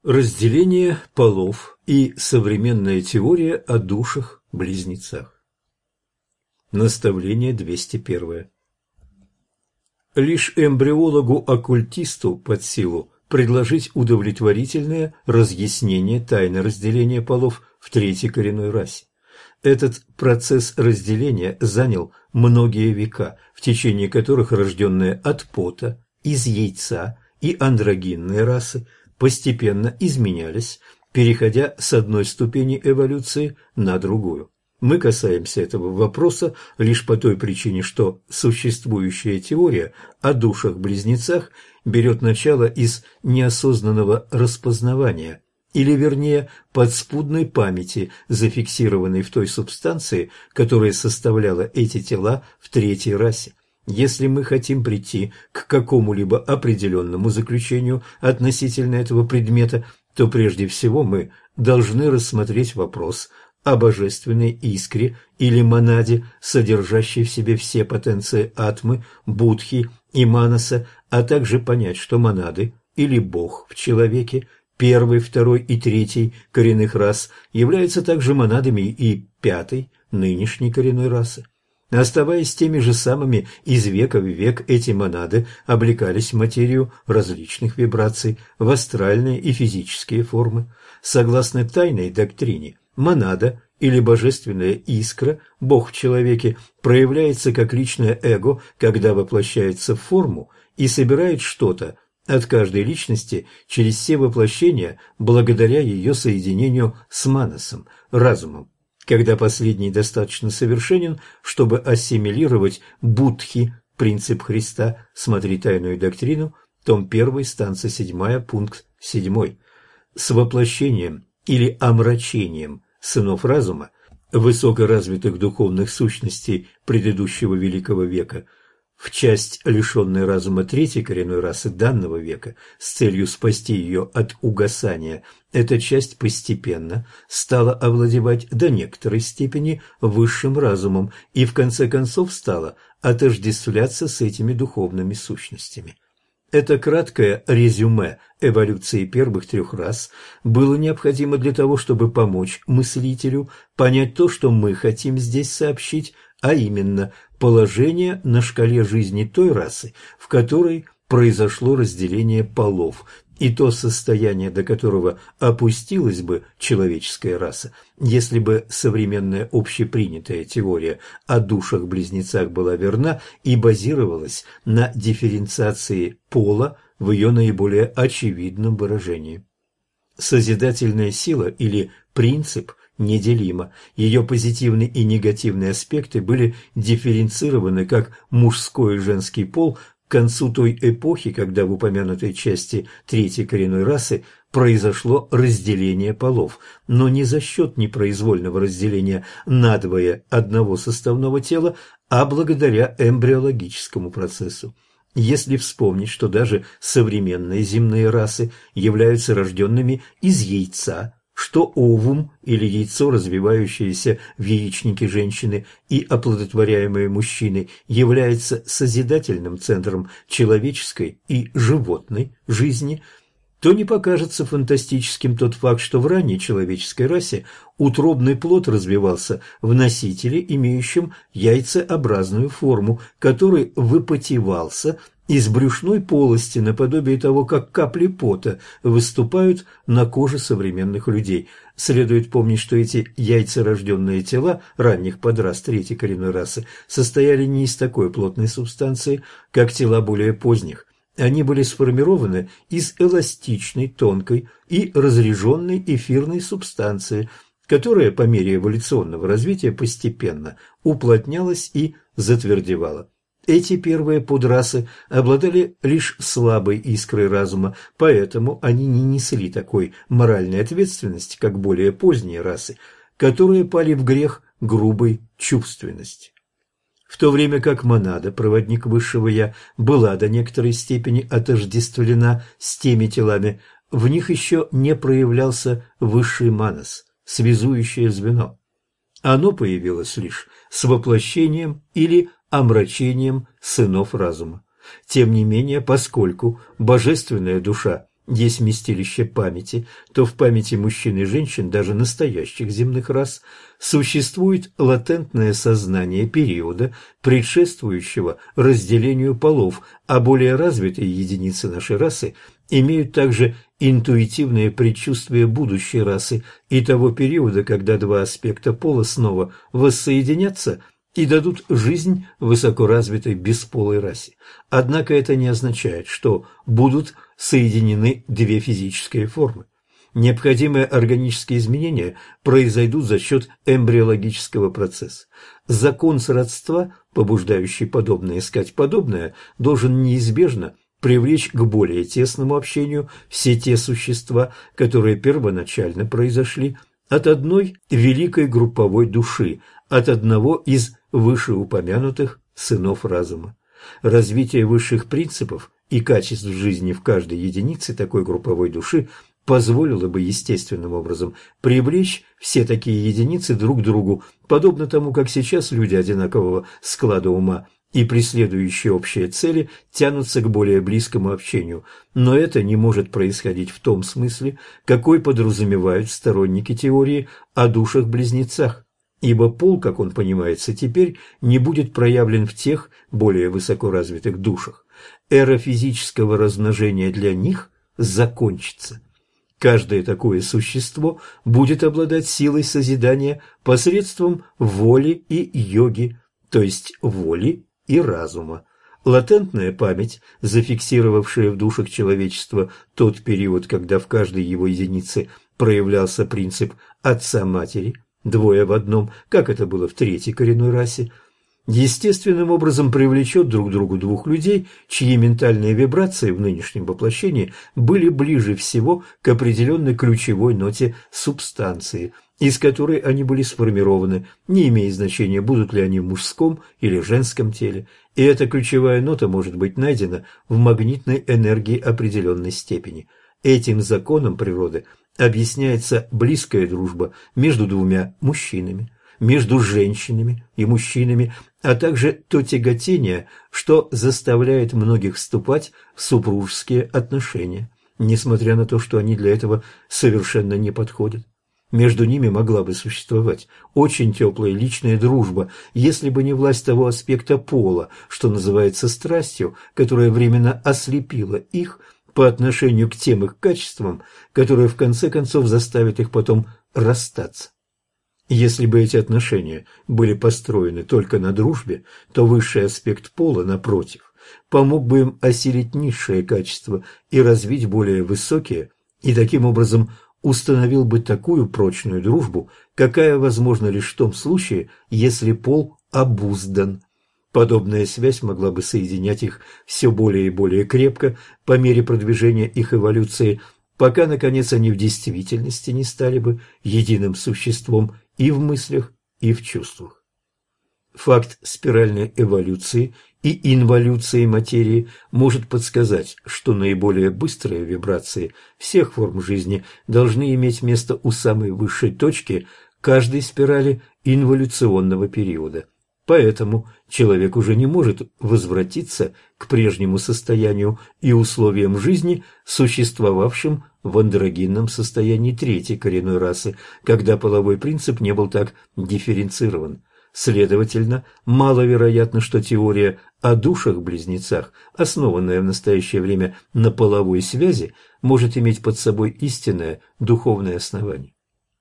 Разделение полов и современная теория о душах-близнецах. Наставление 201. Лишь эмбриологу-оккультисту под силу предложить удовлетворительное разъяснение тайны разделения полов в третьей коренной расе. Этот процесс разделения занял многие века, в течение которых рожденные от пота, из яйца и андрогинные расы постепенно изменялись, переходя с одной ступени эволюции на другую. Мы касаемся этого вопроса лишь по той причине, что существующая теория о душах-близнецах берет начало из неосознанного распознавания, или вернее подспудной памяти, зафиксированной в той субстанции, которая составляла эти тела в третьей расе. Если мы хотим прийти к какому-либо определенному заключению относительно этого предмета, то прежде всего мы должны рассмотреть вопрос о божественной искре или монаде, содержащей в себе все потенции атмы, будхи и манаса, а также понять, что монады или бог в человеке первой, второй и третьей коренных рас являются также монадами и пятой, нынешней коренной расы. Оставаясь теми же самыми из века в век, эти монады облекались в материю различных вибраций, в астральные и физические формы. Согласно тайной доктрине, монада или божественная искра, Бог в человеке, проявляется как личное эго, когда воплощается в форму и собирает что-то от каждой личности через все воплощения благодаря ее соединению с манасом, разумом. Когда последний достаточно совершенен, чтобы ассимилировать будхи, принцип Христа, смотри тайную доктрину, том 1, станция 7, пункт 7. С воплощением или омрачением сынов разума, высокоразвитых духовных сущностей предыдущего великого века, в часть, лишенной разума третьей коренной расы данного века, с целью спасти ее от угасания, эта часть постепенно стала овладевать до некоторой степени высшим разумом и в конце концов стала отождествляться с этими духовными сущностями. Это краткое резюме эволюции первых трех рас было необходимо для того, чтобы помочь мыслителю понять то, что мы хотим здесь сообщить, а именно положение на шкале жизни той расы, в которой произошло разделение полов, и то состояние, до которого опустилась бы человеческая раса, если бы современная общепринятая теория о душах-близнецах была верна и базировалась на дифференциации пола в ее наиболее очевидном выражении. Созидательная сила или принцип неделима. Ее позитивные и негативные аспекты были дифференцированы как мужской и женский пол к концу той эпохи, когда в упомянутой части третьей коренной расы произошло разделение полов, но не за счет непроизвольного разделения надвое одного составного тела, а благодаря эмбриологическому процессу. Если вспомнить, что даже современные земные расы являются рожденными из яйца, что овум или яйцо, развивающееся в яичнике женщины и оплодотворяемое мужчиной, является созидательным центром человеческой и животной жизни, то не покажется фантастическим тот факт, что в ранней человеческой расе утробный плод развивался в носителе, имеющем яйцеобразную форму, который выпотевался из брюшной полости наподобие того, как капли пота выступают на коже современных людей. Следует помнить, что эти яйцерожденные тела ранних подрас третьей коренной расы состояли не из такой плотной субстанции, как тела более поздних. Они были сформированы из эластичной, тонкой и разреженной эфирной субстанции, которая по мере эволюционного развития постепенно уплотнялась и затвердевала. Эти первые подрасы обладали лишь слабой искрой разума, поэтому они не несли такой моральной ответственности, как более поздние расы, которые пали в грех грубой чувственности. В то время как монада, проводник высшего «я», была до некоторой степени отождествлена с теми телами, в них еще не проявлялся высший манас, связующее звено. Оно появилось лишь с воплощением или омрачением сынов разума. Тем не менее, поскольку божественная душа есть вместилище памяти, то в памяти мужчин и женщин, даже настоящих земных рас, существует латентное сознание периода, предшествующего разделению полов, а более развитые единицы нашей расы имеют также интуитивное предчувствие будущей расы и того периода, когда два аспекта пола снова воссоединятся и дадут жизнь высокоразвитой бесполой расе. Однако это не означает, что будут соединены две физические формы. Необходимые органические изменения произойдут за счет эмбриологического процесса. Закон сродства, побуждающий подобное искать подобное, должен неизбежно привлечь к более тесному общению все те существа, которые первоначально произошли от одной великой групповой души, от одного из вышеупомянутых сынов разума. Развитие высших принципов и качеств жизни в каждой единице такой групповой души позволило бы естественным образом привлечь все такие единицы друг к другу, подобно тому, как сейчас люди одинакового склада ума и преследующие общие цели тянутся к более близкому общению, но это не может происходить в том смысле, какой подразумевают сторонники теории о душах-близнецах, ибо пол, как он понимается теперь, не будет проявлен в тех более высокоразвитых душах. Эра физического размножения для них закончится. Каждое такое существо будет обладать силой созидания посредством воли и йоги, то есть воли и разума. Латентная память, зафиксировавшая в душах человечества тот период, когда в каждой его единице проявлялся принцип отца-матери, двое в одном, как это было в третьей коренной расе, естественным образом привлечет друг к другу двух людей, чьи ментальные вибрации в нынешнем воплощении были ближе всего к определенной ключевой ноте субстанции, из которой они были сформированы, не имея значения, будут ли они в мужском или женском теле, и эта ключевая нота может быть найдена в магнитной энергии определенной степени. Этим законом природы объясняется близкая дружба между двумя мужчинами, между женщинами и мужчинами, а также то тяготение, что заставляет многих вступать в супружеские отношения, несмотря на то, что они для этого совершенно не подходят. Между ними могла бы существовать очень теплая личная дружба, если бы не власть того аспекта пола, что называется страстью, которая временно ослепила их по отношению к тем их качествам, которые в конце концов заставят их потом расстаться. Если бы эти отношения были построены только на дружбе, то высший аспект пола, напротив, помог бы им осилить низшие качества и развить более высокие, и таким образом установил бы такую прочную дружбу, какая возможна лишь в том случае, если пол обуздан. Подобная связь могла бы соединять их все более и более крепко по мере продвижения их эволюции, пока, наконец, они в действительности не стали бы единым существом и в мыслях, и в чувствах. Факт спиральной эволюции и инволюции материи может подсказать, что наиболее быстрые вибрации всех форм жизни должны иметь место у самой высшей точки каждой спирали инволюционного периода. Поэтому человек уже не может возвратиться к прежнему состоянию и условиям жизни, существовавшим в андрогинном состоянии третьей коренной расы, когда половой принцип не был так дифференцирован. Следовательно, маловероятно, что теория о душах-близнецах, основанная в настоящее время на половой связи, может иметь под собой истинное духовное основание.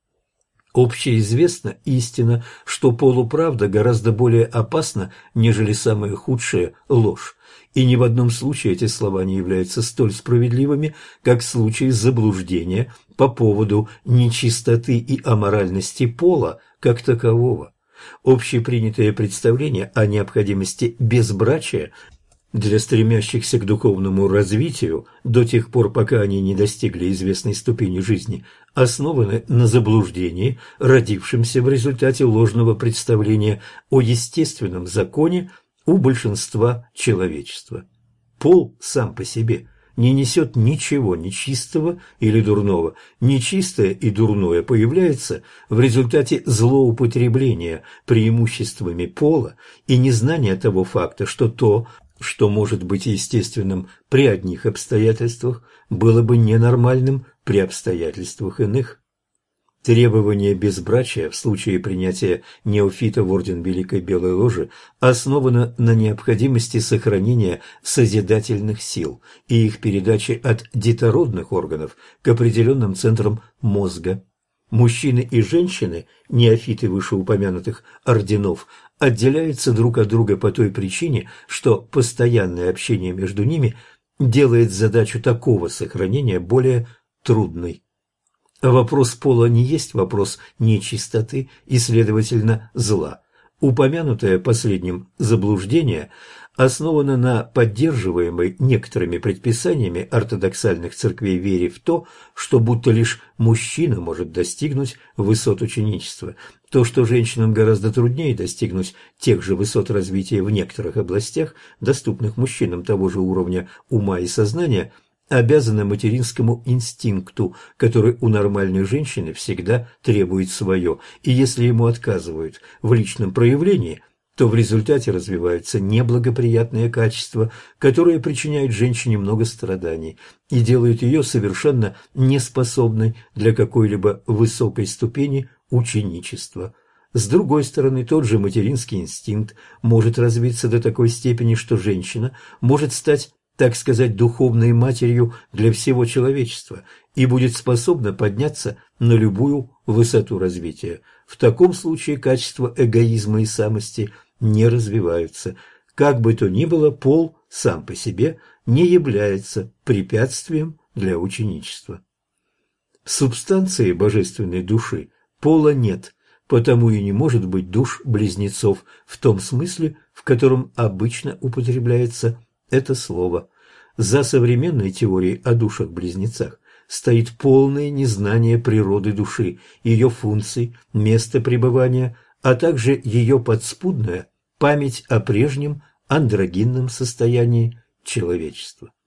Общеизвестна истина, что полуправда гораздо более опасна, нежели самая худшая ложь, и ни в одном случае эти слова не являются столь справедливыми, как в случае заблуждения по поводу нечистоты и аморальности пола как такового. Общепринятое представление о необходимости безбрачия для стремящихся к духовному развитию до тех пор, пока они не достигли известной ступени жизни, основаны на заблуждении, родившемся в результате ложного представления о естественном законе у большинства человечества. Пол сам по себе не несет ничего нечистого или дурного. Нечистое и дурное появляется в результате злоупотребления преимуществами пола и незнания того факта, что то, что может быть естественным при одних обстоятельствах, было бы ненормальным при обстоятельствах иных. Требование безбрачия в случае принятия неофита в орден Великой Белой Ложи основано на необходимости сохранения созидательных сил и их передачи от детородных органов к определенным центрам мозга. Мужчины и женщины, неофиты вышеупомянутых орденов, отделяются друг от друга по той причине, что постоянное общение между ними делает задачу такого сохранения более трудной. Вопрос пола не есть вопрос нечистоты и, следовательно, зла. Упомянутое последним заблуждение основано на поддерживаемой некоторыми предписаниями ортодоксальных церквей вере в то, что будто лишь мужчина может достигнуть высот ученичества. То, что женщинам гораздо труднее достигнуть тех же высот развития в некоторых областях, доступных мужчинам того же уровня ума и сознания, обязаны материнскому инстинкту, который у нормальной женщины всегда требует свое, и если ему отказывают в личном проявлении, то в результате развиваются неблагоприятные качества, которые причиняют женщине много страданий и делают ее совершенно неспособной для какой-либо высокой ступени ученичества. С другой стороны, тот же материнский инстинкт может развиться до такой степени, что женщина может стать, так сказать, духовной матерью для всего человечества и будет способна подняться на любую высоту развития. В таком случае качества эгоизма и самости не развиваются. Как бы то ни было, пол сам по себе не является препятствием для ученичества. В субстанции божественной души пола нет, потому и не может быть душ-близнецов в том смысле, в котором обычно употребляется это слово. За современной теорией о душах-близнецах стоит полное незнание природы души, ее функций, места пребывания, а также ее подспудная память о прежнем андрогинном состоянии человечества.